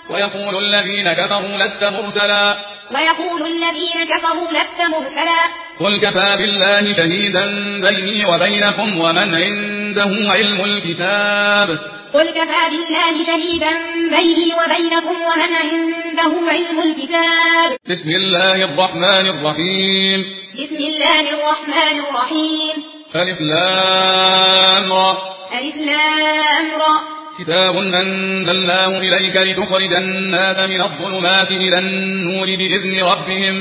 ويقول الذين كفروا لست مرسلا قل كفى بالله شهيدا بيني وبينكم ومن عنده علم الكتاب بسم الله الرحمن الرحيم ألف لام را كتاب أنزلناه إليك لتخرج الناس من الظلمات إلى النور بإذن ربهم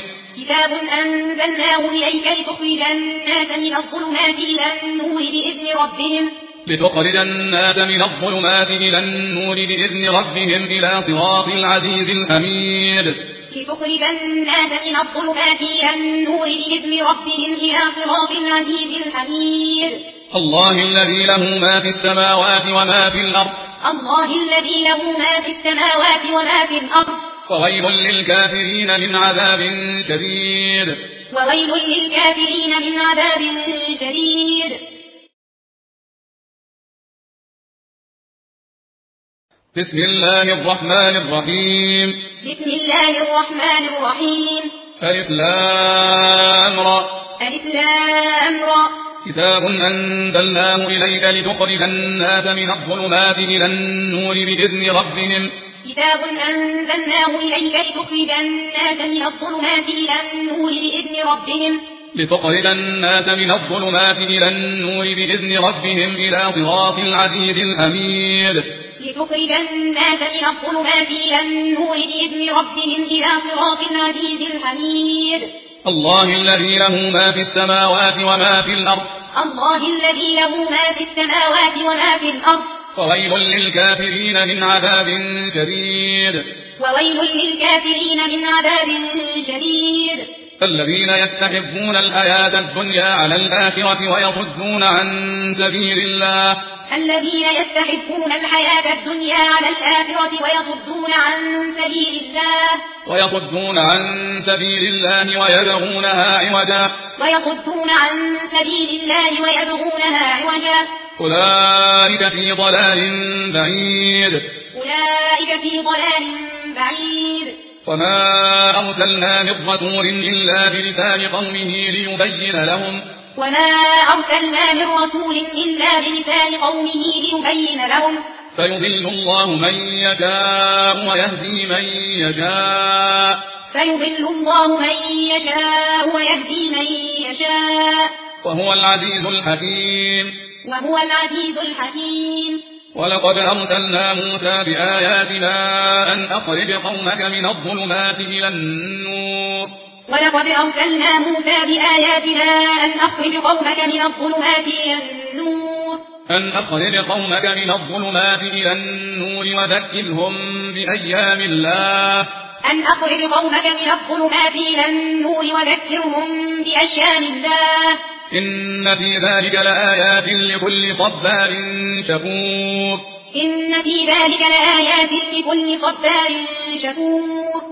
إلى صراط العزيز الحميد الله الذي له ما في السماوات وما في الأرض وويل للكافرين من عذاب شديد بسم الله الرحمن الرحيم ألف لام را كتاب أنزلناه إليك لتخرج الناس من الظلمات إلى النور بإذن ربهم إلى صراط العزيز الحميد الله الذي له ما في السماوات وما في الأرض وويل للكافرين من عذاب شديد الذين يستحبون الحياة الدنيا على الآخرة ويصدون عن سبيل الله ويبغونها عوجا أولئك في ضلال بعيد وما أرسلنا من رسول إلا بلسان قومه ليبين لهم فيضل الله من يشاء ويهدي من يشاء وهو العزيز الحكيم ولقد أرسلنا موسى بآياتنا أن أخرج قومك من الظلمات إلى النور وذكرهم بأيام الله إن في ذلك لآيات لكل صبار شكور